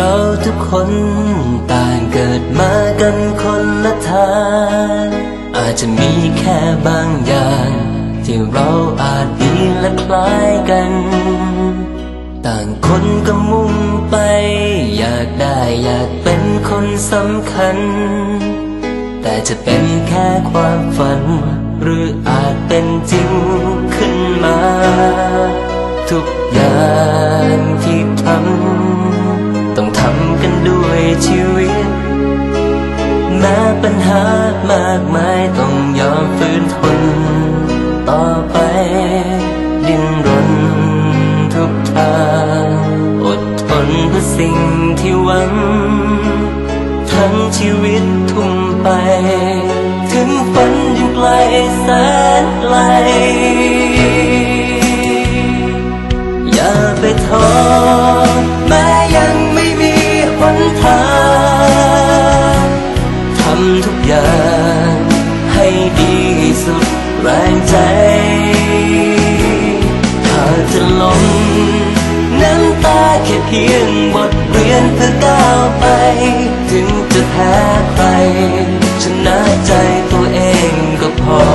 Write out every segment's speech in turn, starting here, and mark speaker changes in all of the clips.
Speaker 1: เราทุกคนต่างเกิดมากันคนละทางอาจจะมีแค่บางอย่างที่เราอาจดีและคล้ายกันต่างคนก็มุ่งไปอยากได้อยากเป็นคนสำคัญแต่จะเป็นแค่ความฝันหรืออาจเป็นจริงขึ้นมาทุกอย่างที่ทำต้องทำกันด้วยชีวิตแม้ปัญหามากมายต้องยอมฝืนทนต่อไปดิ้นรนทุกทางอดทนเพื่อสิ่งที่หวังทั้งชีวิตทุ่มไปถึงฝันยังไกลแสนไกลอย่าไปท้อแม้ยังไม่มีหนทางทำทุกอย่างให้ดีสุดแรงใจถ้าจะล้มน้ำตาแค่เพียงบทเรียนเพื่อก้าวไปถึงจะแพ้ใครชนะใจตัวเองก็พอ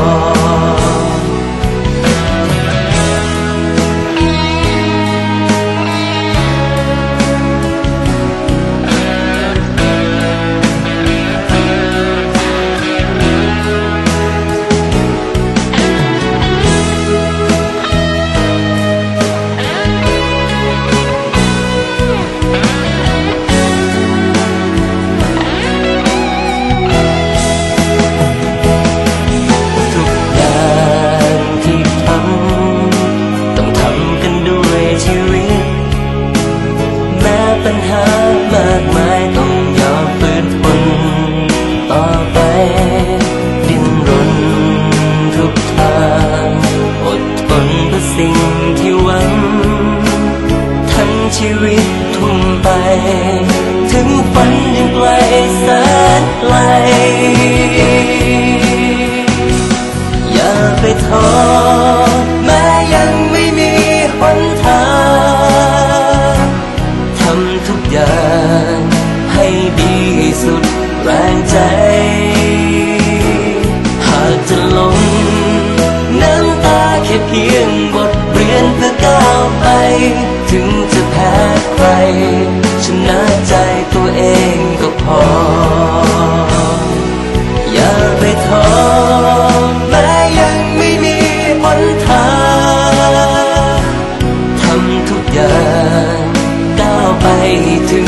Speaker 1: ปัญหามากมายต้องยอมฝืนทนต่อไปดิ้นรนทุกทางอดทนเพื่อสิ่งที่หวังทั้งชีวิตทุ่มไปถึงฝันยังไกลแสนไกลอย่าไปท้อแม้ยังไม่มีหนทางทุกอย่างให้ดีสุดแรงใจหากจะล้มน้ำตาแค่เพียงบทเรียนเพื่อก้าวไปถึงจะแพ้ใครชนะใจตัวเองก็พออย่าไปท้อแม้ยังไม่มีหนทางทำทุกอย่างไปถึง